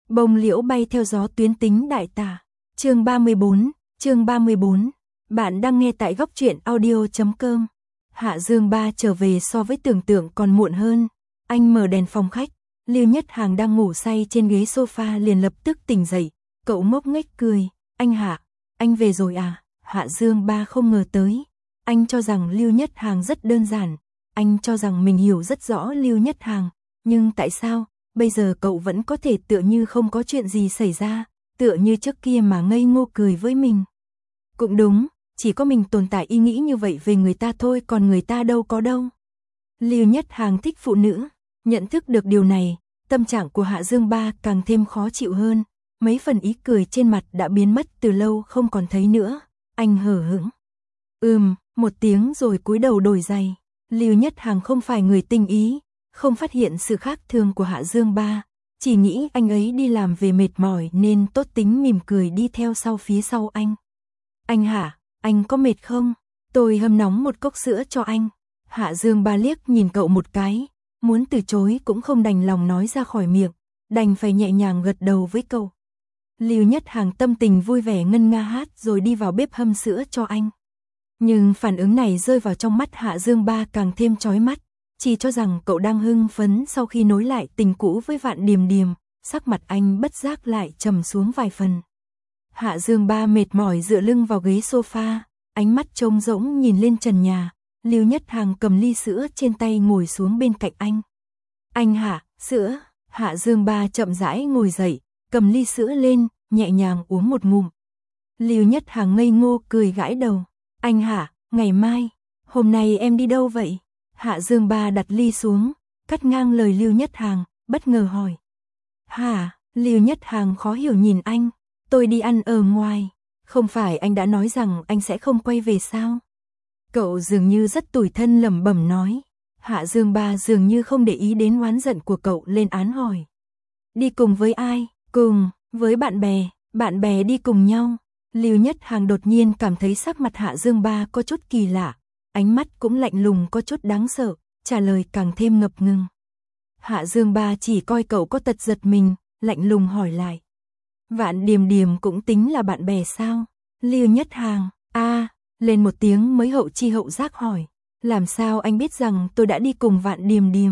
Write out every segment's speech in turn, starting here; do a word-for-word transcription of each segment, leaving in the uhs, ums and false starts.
Bông liễu bay theo gió tuyến tính đại tả. Chương ba mươi bốn, chương ba mươi bốn. Bạn đang nghe tại góc truyện audio chấm com. Hạ Dương Ba trở về so với tưởng tượng còn muộn hơn. Anh mở đèn phòng khách, Lưu Nhất Hàng đang ngủ say trên ghế sofa liền lập tức tỉnh dậy. Cậu ngốc nghếch cười, "Anh Hạ, anh về rồi à?" Hạ Dương Ba không ngờ tới. Anh cho rằng Lưu Nhất Hàng rất đơn giản, anh cho rằng mình hiểu rất rõ Lưu Nhất Hàng, nhưng tại sao bây giờ cậu vẫn có thể tựa như không có chuyện gì xảy ra, tựa như trước kia mà ngây ngô cười với mình. Cũng đúng, chỉ có mình tồn tại ý nghĩ như vậy về người ta thôi, còn người ta đâu có đâu. Lưu Nhất Hàng thích phụ nữ, nhận thức được điều này, tâm trạng của Hạ Dương Ba càng thêm khó chịu hơn, mấy phần ý cười trên mặt đã biến mất từ lâu không còn thấy nữa. Anh hờ hững, ừm, một tiếng rồi cúi đầu đổi giày. Lưu Nhất Hàng không phải người tinh ý, không phát hiện sự khác thường của Hạ Dương Ba, chỉ nghĩ anh ấy đi làm về mệt mỏi nên tốt tính mỉm cười đi theo sau phía sau anh. "Anh Hạ, anh có mệt không? Tôi hâm nóng một cốc sữa cho anh." Hạ Dương Ba liếc nhìn cậu một cái, muốn từ chối cũng không đành lòng nói ra khỏi miệng, đành phải nhẹ nhàng gật đầu với cậu. Lưu Nhất Hàng tâm tình vui vẻ ngân nga hát rồi đi vào bếp hâm sữa cho anh. Nhưng phản ứng này rơi vào trong mắt Hạ Dương Ba càng thêm chói mắt, chỉ cho rằng cậu đang hưng phấn sau khi nối lại tình cũ với Vạn Điềm Điềm, sắc mặt anh bất giác lại trầm xuống vài phần. Hạ Dương Ba mệt mỏi dựa lưng vào ghế sofa, ánh mắt trống rỗng nhìn lên trần nhà. Lưu Nhất Hàng cầm ly sữa trên tay ngồi xuống bên cạnh anh. "Anh Hạ, sữa." Hạ Dương Ba chậm rãi ngồi dậy, cầm ly sữa lên, nhẹ nhàng uống một ngụm. Lưu Nhất Hàng ngây ngô cười gãi đầu. "Anh Hạ, ngày mai, hôm nay em đi đâu vậy?" Hạ Dương Ba đặt ly xuống, cắt ngang lời Lưu Nhất Hàng, bất ngờ hỏi. "Hả?" Lưu Nhất Hàng khó hiểu nhìn anh. "Tôi đi ăn ở ngoài." "Không phải anh đã nói rằng anh sẽ không quay về sao?" Cậu dường như rất tủi thân lẩm bẩm nói. Hạ Dương Ba dường như không để ý đến oán giận của cậu lên án hỏi. "Đi cùng với ai?" "Cùng với bạn bè." "Bạn bè đi cùng nhau?" Lưu Nhất Hàng đột nhiên cảm thấy sắc mặt Hạ Dương Ba có chút kỳ lạ, ánh mắt cũng lạnh lùng có chút đáng sợ, trả lời càng thêm ngập ngừng. Hạ Dương Ba chỉ coi cậu có tật giật mình, lạnh lùng hỏi lại. "Vạn Điềm Điềm cũng tính là bạn bè sao?" Lưu Nhất Hàng, a lên một tiếng mới hậu chi hậu giác hỏi. "Làm sao anh biết rằng tôi đã đi cùng Vạn Điềm Điềm?"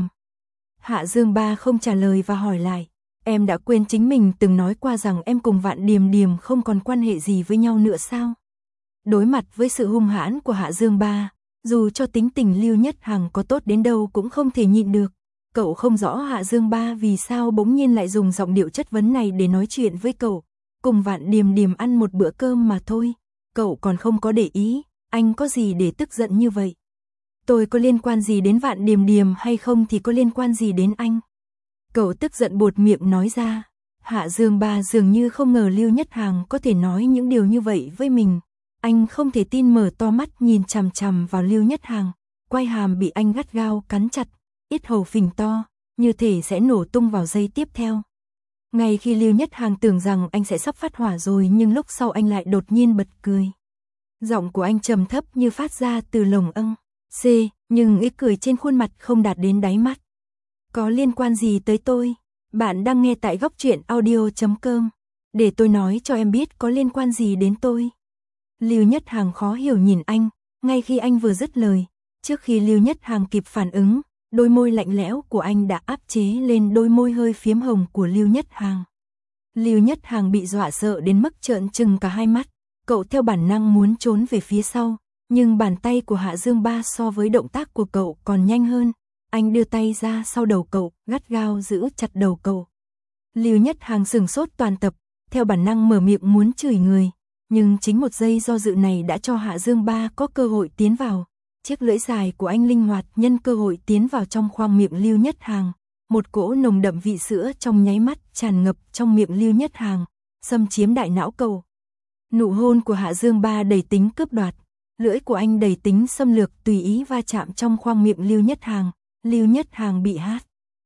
Hạ Dương Ba không trả lời và hỏi lại. "Em đã quên chính mình từng nói qua rằng em cùng Vạn Điềm Điềm không còn quan hệ gì với nhau nữa sao?" Đối mặt với sự hung hãn của Hạ Dương Ba, dù cho tính tình Lưu Nhất Hàng có tốt đến đâu cũng không thể nhịn được. Cậu không rõ Hạ Dương Ba vì sao bỗng nhiên lại dùng giọng điệu chất vấn này để nói chuyện với cậu. Cùng Vạn Điềm Điềm ăn một bữa cơm mà thôi, cậu còn không có để ý, anh có gì để tức giận như vậy? "Tôi có liên quan gì đến Vạn Điềm Điềm hay không thì có liên quan gì đến anh?" Cậu tức giận buột miệng nói ra. Hạ Dương Ba dường như không ngờ Lưu Nhất Hàng có thể nói những điều như vậy với mình. Anh không thể tin mở to mắt nhìn chằm chằm vào Lưu Nhất Hàng, quai hàm bị anh gắt gao cắn chặt, yết hầu phình to, như thể sẽ nổ tung vào giây tiếp theo. Ngay khi Lưu Nhất Hàng tưởng rằng anh sẽ sắp phát hỏa rồi, nhưng lúc sau anh lại đột nhiên bật cười. Giọng của anh trầm thấp như phát ra từ lồng âng. C, nhưng ý cười trên khuôn mặt không đạt đến đáy mắt. "Có liên quan gì tới tôi?" Bạn đang nghe tại góc truyện audio chấm com. "Để tôi nói cho em biết có liên quan gì đến tôi." Lưu Nhất Hàng khó hiểu nhìn anh, ngay khi anh vừa dứt lời, trước khi Lưu Nhất Hàng kịp phản ứng, đôi môi lạnh lẽo của anh đã áp chế lên đôi môi hơi phiếm hồng của Lưu Nhất Hàng. Lưu Nhất Hàng bị dọa sợ đến mức trợn trừng cả hai mắt, cậu theo bản năng muốn trốn về phía sau, nhưng bàn tay của Hạ Dương Ba so với động tác của cậu còn nhanh hơn. Anh đưa tay ra sau đầu cậu, gắt gao giữ chặt đầu cậu. Lưu Nhất Hàng sửng sốt toàn tập, theo bản năng mở miệng muốn chửi người, nhưng chính một giây do dự này đã cho Hạ Dương Ba có cơ hội tiến vào. Chiếc lưỡi dài của anh linh hoạt nhân cơ hội tiến vào trong khoang miệng Lưu Nhất Hàng. Một cỗ nồng đậm vị sữa trong nháy mắt tràn ngập trong miệng Lưu Nhất Hàng, xâm chiếm đại não cậu. Nụ hôn của Hạ Dương Ba đầy tính cướp đoạt, lưỡi của anh đầy tính xâm lược tùy ý va chạm trong khoang miệng Lưu Nhất Hàng. Lưu Nhất Hàng bị hát.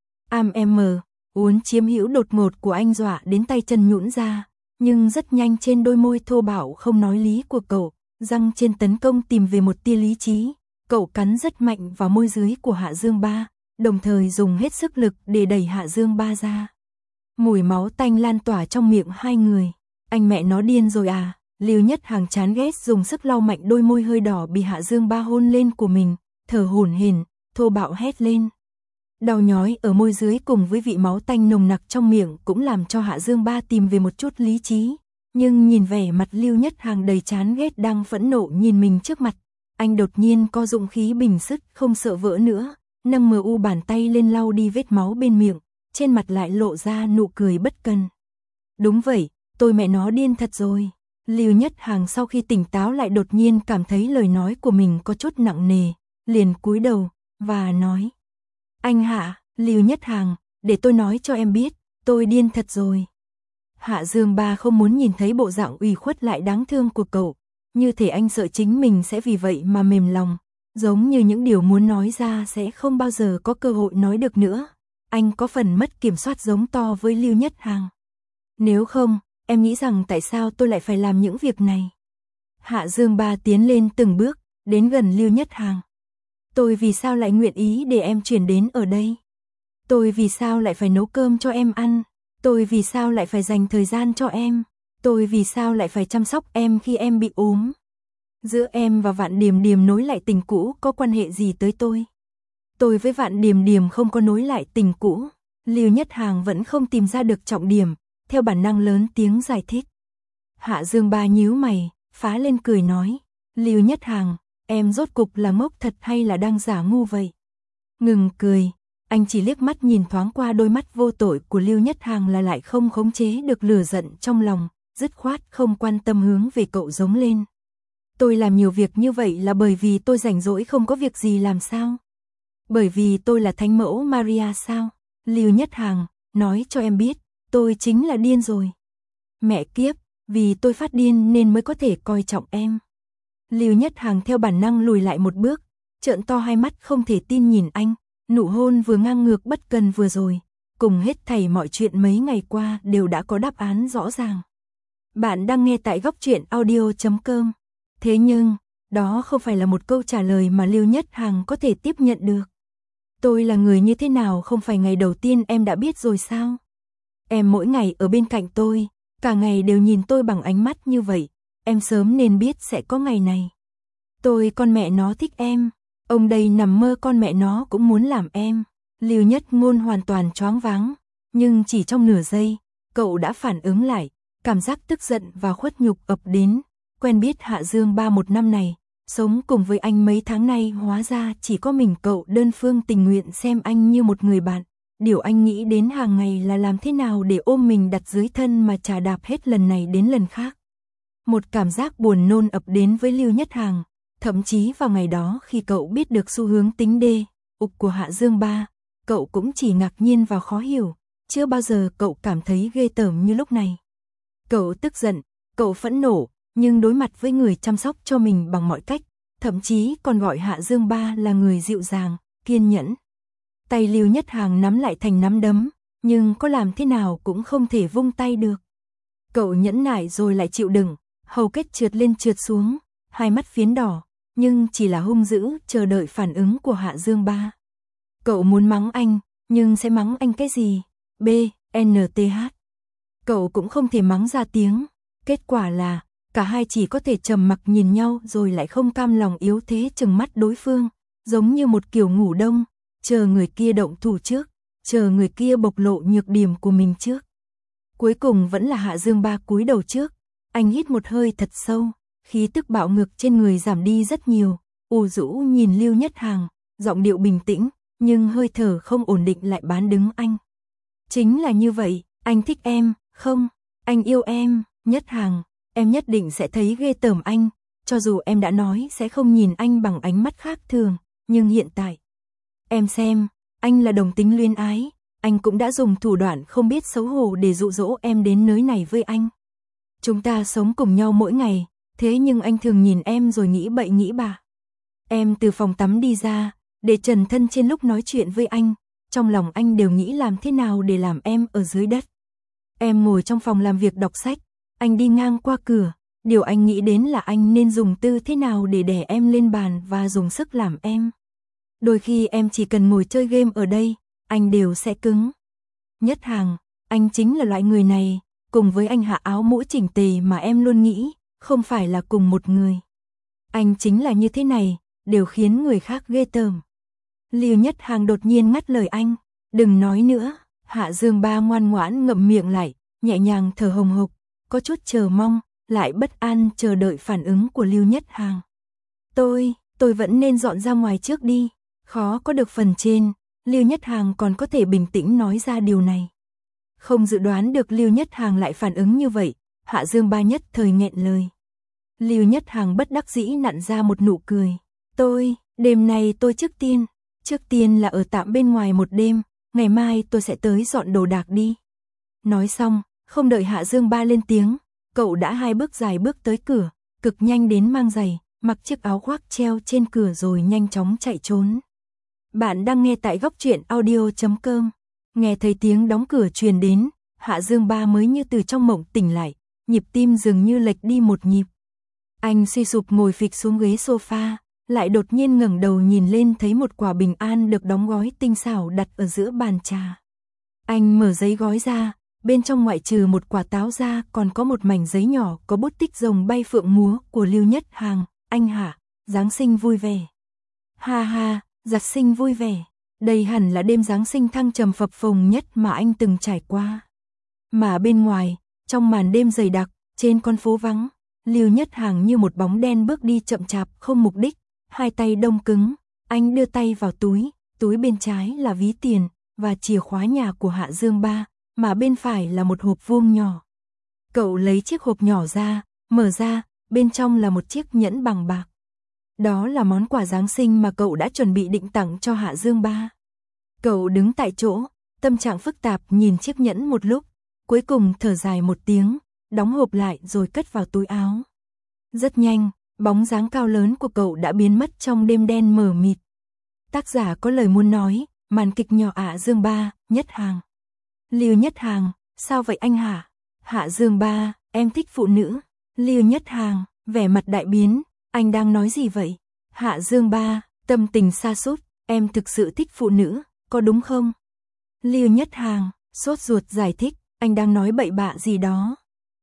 Am em uốn chiếm hữu đột ngột của anh dọa đến tay chân nhũn ra, nhưng rất nhanh trên đôi môi thô bạo không nói lý của cậu, răng trên tấn công tìm về một tia lý trí. Cậu cắn rất mạnh vào môi dưới của Hạ Dương Ba, đồng thời dùng hết sức lực để đẩy Hạ Dương Ba ra. Mùi máu tanh lan tỏa trong miệng hai người. Anh mẹ nó điên rồi à? Lưu Nhất Hàng chán ghét dùng sức lau mạnh đôi môi hơi đỏ bị Hạ Dương Ba hôn lên của mình, thở hổn hển, thô bạo hét lên. Đau nhói ở môi dưới cùng với vị máu tanh nồng nặc trong miệng cũng làm cho Hạ Dương Ba tìm về một chút lý trí, nhưng nhìn vẻ mặt Lưu Nhất Hàng đầy chán ghét đang phẫn nộ nhìn mình trước mặt, anh đột nhiên có dụng khí bình sức không sợ vỡ nữa, nâng mờ u bàn tay lên lau đi vết máu bên miệng, trên mặt lại lộ ra nụ cười bất cần. Đúng vậy, tôi mẹ nó điên thật rồi. Lưu Nhất Hàng sau khi tỉnh táo lại đột nhiên cảm thấy lời nói của mình có chút nặng nề, liền cúi đầu và nói: "Anh Hạ." Lưu Nhất Hàng, để tôi nói cho em biết, tôi điên thật rồi. Hạ Dương Ba không muốn nhìn thấy bộ dạng ủy khuất lại đáng thương của cậu, như thể anh sợ chính mình sẽ vì vậy mà mềm lòng, giống như những điều muốn nói ra sẽ không bao giờ có cơ hội nói được nữa. Anh có phần mất kiểm soát giống to với Lưu Nhất Hàng. Nếu không, em nghĩ rằng tại sao tôi lại phải làm những việc này? Hạ Dương Ba tiến lên từng bước, đến gần Lưu Nhất Hàng. Tôi vì sao lại nguyện ý để em chuyển đến ở đây? Tôi vì sao lại phải nấu cơm cho em ăn? Tôi vì sao lại phải dành thời gian cho em? Tôi vì sao lại phải chăm sóc em khi em bị ốm? Giữa em và Vạn Điềm Điềm nối lại tình cũ có quan hệ gì tới tôi? Tôi với Vạn Điềm Điềm không có nối lại tình cũ. Lưu Nhất Hàng vẫn không tìm ra được trọng điểm, theo bản năng lớn tiếng giải thích. Hạ Dương Ba nhíu mày, phá lên cười nói: Lưu Nhất Hàng, em rốt cục là ngốc thật hay là đang giả ngu vậy? Ngừng cười, anh chỉ liếc mắt nhìn thoáng qua đôi mắt vô tội của Lưu Nhất Hàng là lại không khống chế được lửa giận trong lòng, dứt khoát không quan tâm hướng về cậu giống lên. Tôi làm nhiều việc như vậy là bởi vì tôi rảnh rỗi không có việc gì làm sao? Bởi vì tôi là thánh mẫu Maria sao? Lưu Nhất Hàng, nói cho em biết, tôi chính là điên rồi. Mẹ kiếp, vì tôi phát điên nên mới có thể coi trọng em. Lưu Nhất Hàng theo bản năng lùi lại một bước, trợn to hai mắt không thể tin nhìn anh, nụ hôn vừa ngang ngược bất cần vừa rồi, cùng hết thảy mọi chuyện mấy ngày qua đều đã có đáp án rõ ràng. Bạn đang nghe tại góc truyện audio chấm com. Thế nhưng, đó không phải là một câu trả lời mà Lưu Nhất Hàng có thể tiếp nhận được. Tôi là người như thế nào không phải ngày đầu tiên em đã biết rồi sao? Em mỗi ngày ở bên cạnh tôi, cả ngày đều nhìn tôi bằng ánh mắt như vậy, em sớm nên biết sẽ có ngày này. Tôi con mẹ nó thích em, ông đây nằm mơ con mẹ nó cũng muốn làm em. Lưu Nhất Ngôn hoàn toàn choáng váng, nhưng chỉ trong nửa giây, cậu đã phản ứng lại, cảm giác tức giận và khuất nhục ập đến. Quen biết Hạ Dương Ba một năm này, sống cùng với anh mấy tháng nay hóa ra chỉ có mình cậu đơn phương tình nguyện xem anh như một người bạn. Điều anh nghĩ đến hàng ngày là làm thế nào để ôm mình đặt dưới thân mà chà đạp hết lần này đến lần khác. Một cảm giác buồn nôn ập đến với Lưu Nhất Hàng, thậm chí vào ngày đó khi cậu biết được xu hướng tính đê, ục của Hạ Dương Ba, cậu cũng chỉ ngạc nhiên và khó hiểu, chưa bao giờ cậu cảm thấy ghê tởm như lúc này. Cậu tức giận, cậu phẫn nộ, nhưng đối mặt với người chăm sóc cho mình bằng mọi cách, thậm chí còn gọi Hạ Dương Ba là người dịu dàng, kiên nhẫn. Tay Lưu Nhất Hàng nắm lại thành nắm đấm, nhưng có làm thế nào cũng không thể vung tay được. Cậu nhẫn nại rồi lại chịu đựng, hầu kết trượt lên trượt xuống, hai mắt phiến đỏ, nhưng chỉ là hung dữ chờ đợi phản ứng của Hạ Dương Ba. Cậu muốn mắng anh, nhưng sẽ mắng anh cái gì? B, N, T, H. Cậu cũng không thể mắng ra tiếng, kết quả là cả hai chỉ có thể trầm mặc nhìn nhau rồi lại không cam lòng yếu thế chừng mắt đối phương, giống như một kiểu ngủ đông, chờ người kia động thủ trước, chờ người kia bộc lộ nhược điểm của mình trước. Cuối cùng vẫn là Hạ Dương Ba cúi đầu trước, anh hít một hơi thật sâu, khí tức bạo ngược trên người giảm đi rất nhiều, u rũ nhìn Lưu Nhất Hàng, giọng điệu bình tĩnh, nhưng hơi thở không ổn định lại bán đứng anh. Chính là như vậy, anh thích em, không, anh yêu em, Nhất Hàng. Em nhất định sẽ thấy ghê tởm anh, cho dù em đã nói sẽ không nhìn anh bằng ánh mắt khác thường, nhưng hiện tại, em xem, anh là đồng tính luyến ái, anh cũng đã dùng thủ đoạn không biết xấu hổ để dụ dỗ em đến nơi này với anh. Chúng ta sống cùng nhau mỗi ngày, thế nhưng anh thường nhìn em rồi nghĩ bậy nghĩ bạ. Em từ phòng tắm đi ra, để trần thân trên lúc nói chuyện với anh, trong lòng anh đều nghĩ làm thế nào để làm em ở dưới đất. Em ngồi trong phòng làm việc đọc sách, anh đi ngang qua cửa, điều anh nghĩ đến là anh nên dùng tư thế nào để đè em lên bàn và dùng sức làm em. Đôi khi em chỉ cần ngồi chơi game ở đây, anh đều sẽ cứng. Nhất Hàng, anh chính là loại người này, cùng với anh Hạ áo mũ chỉnh tề mà em luôn nghĩ, không phải là cùng một người. Anh chính là như thế này, đều khiến người khác ghê tởm. Lưu Nhất Hàng đột nhiên ngắt lời anh, đừng nói nữa. Hạ Dương Ba ngoan ngoãn ngậm miệng lại, nhẹ nhàng thở hồng hộc, có chút chờ mong, lại bất an chờ đợi phản ứng của Lưu Nhất Hàng. Tôi, tôi vẫn nên dọn ra ngoài trước đi, khó có được phần trên, Lưu Nhất Hàng còn có thể bình tĩnh nói ra điều này. Không dự đoán được Lưu Nhất Hàng lại phản ứng như vậy, Hạ Dương Ba nhất thời nghẹn lời. Lưu Nhất Hàng bất đắc dĩ nặn ra một nụ cười. Tôi, đêm nay tôi trước tiên, trước tiên là ở tạm bên ngoài một đêm, ngày mai tôi sẽ tới dọn đồ đạc đi. Nói xong, không đợi Hạ Dương Ba lên tiếng, cậu đã hai bước dài bước tới cửa, cực nhanh đến mang giày, mặc chiếc áo khoác treo trên cửa rồi nhanh chóng chạy trốn. Bạn đang nghe tại góc truyện audio chấm com. Nghe thấy tiếng đóng cửa truyền đến, Hạ Dương Ba mới như từ trong mộng tỉnh lại, nhịp tim dường như lệch đi một nhịp. Anh suy sụp ngồi phịch xuống ghế sofa, lại đột nhiên ngẩng đầu nhìn lên thấy một quả bình an được đóng gói tinh xảo đặt ở giữa bàn trà. Anh mở giấy gói ra, bên trong ngoại trừ một quả táo ra còn có một mảnh giấy nhỏ có bút tích rồng bay phượng múa của Lưu Nhất Hàng. Anh Hạ, Giáng sinh vui vẻ. Ha ha, Giáng sinh vui vẻ. Đây hẳn là đêm Giáng sinh thăng trầm phập phồng nhất mà anh từng trải qua. Mà bên ngoài, trong màn đêm dày đặc, trên con phố vắng, Lưu Nhất Hàng như một bóng đen bước đi chậm chạp không mục đích, hai tay đông cứng, anh đưa tay vào túi, túi bên trái là ví tiền và chìa khóa nhà của Hạ Dương Ba, mà bên phải là một hộp vuông nhỏ. Cậu lấy chiếc hộp nhỏ ra, mở ra, bên trong là một chiếc nhẫn bằng bạc. Đó là món quà Giáng sinh mà cậu đã chuẩn bị định tặng cho Hạ Dương Ba. Cậu đứng tại chỗ, tâm trạng phức tạp nhìn chiếc nhẫn một lúc, cuối cùng thở dài một tiếng, đóng hộp lại rồi cất vào túi áo. Rất nhanh, bóng dáng cao lớn của cậu đã biến mất trong đêm đen mờ mịt. Tác giả có lời muốn nói, màn kịch nhỏ Hạ Dương Ba, Nhất Hàng. Lưu Nhất Hàng, sao vậy anh hả? Hạ Dương Ba, em thích phụ nữ. Lưu Nhất Hàng, vẻ mặt đại biến, anh đang nói gì vậy? Hạ Dương Ba, tâm tình sa sút, em thực sự thích phụ nữ, có đúng không? Lưu Nhất Hàng, sốt ruột giải thích, anh đang nói bậy bạ gì đó.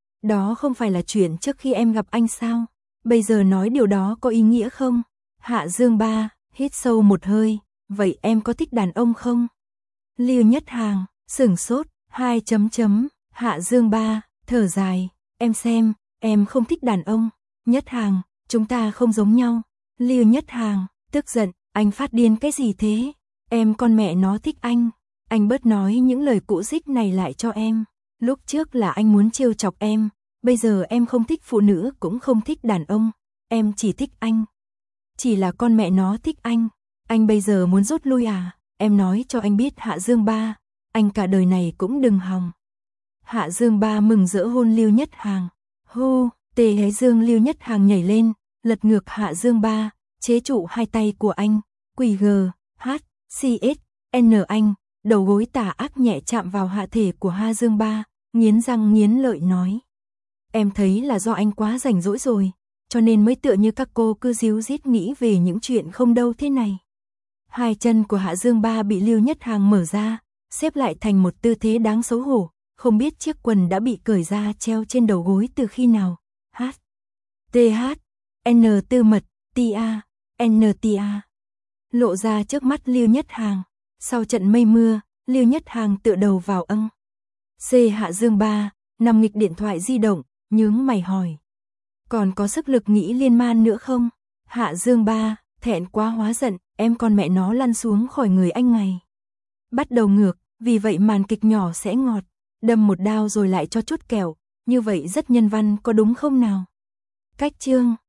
Đó không phải là chuyện trước khi em gặp anh sao? Bây giờ nói điều đó có ý nghĩa không? Hạ Dương Ba, hít sâu một hơi, vậy em có thích đàn ông không? Lưu Nhất Hàng, sửng sốt, hai chấm chấm, Hạ Dương Ba, thở dài, em xem, em không thích đàn ông. Nhất Hàng, chúng ta không giống nhau. Lưu Nhất Hàng, tức giận, anh phát điên cái gì thế? Em con mẹ nó thích anh. Anh bớt nói những lời cũ dích này lại cho em. Lúc trước là anh muốn trêu chọc em, bây giờ em không thích phụ nữ cũng không thích đàn ông, em chỉ thích anh. Chỉ là con mẹ nó thích anh. Anh bây giờ muốn rút lui à? Em nói cho anh biết Hạ Dương Ba, anh cả đời này cũng đừng hòng. Hạ Dương Ba mừng rỡ hôn Lưu Nhất Hàng. Hô, tề hé dương Lưu Nhất Hàng nhảy lên, lật ngược Hạ Dương Ba, chế trụ hai tay của anh, quỳ gờ, hát, xê ét, en anh, đầu gối tà ác nhẹ chạm vào hạ thể của Hạ Dương Ba, nghiến răng nghiến lợi nói. Em thấy là do anh quá rảnh rỗi rồi, cho nên mới tựa như các cô cứ díu dít nghĩ về những chuyện không đâu thế này. Hai chân của Hạ Dương Ba bị Lưu Nhất Hàng mở ra, xếp lại thành một tư thế đáng xấu hổ, không biết chiếc quần đã bị cởi ra treo trên đầu gối từ khi nào. Hát, tê hát, N tư mật, tia, N tia. Lộ ra trước mắt Lưu Nhất Hàng. Sau trận mây mưa, Lưu Nhất Hàng tựa đầu vào âng. C Hạ Dương Ba, nằm nghịch điện thoại di động, nhướng mày hỏi. Còn có sức lực nghĩ liên man nữa không? Hạ Dương Ba, thẹn quá hóa giận, em con mẹ nó lăn xuống khỏi người anh ngày. Bắt đầu ngược, vì vậy màn kịch nhỏ sẽ ngọt. Đâm một đao rồi lại cho chút kẹo, như vậy rất nhân văn có đúng không nào? Cách chương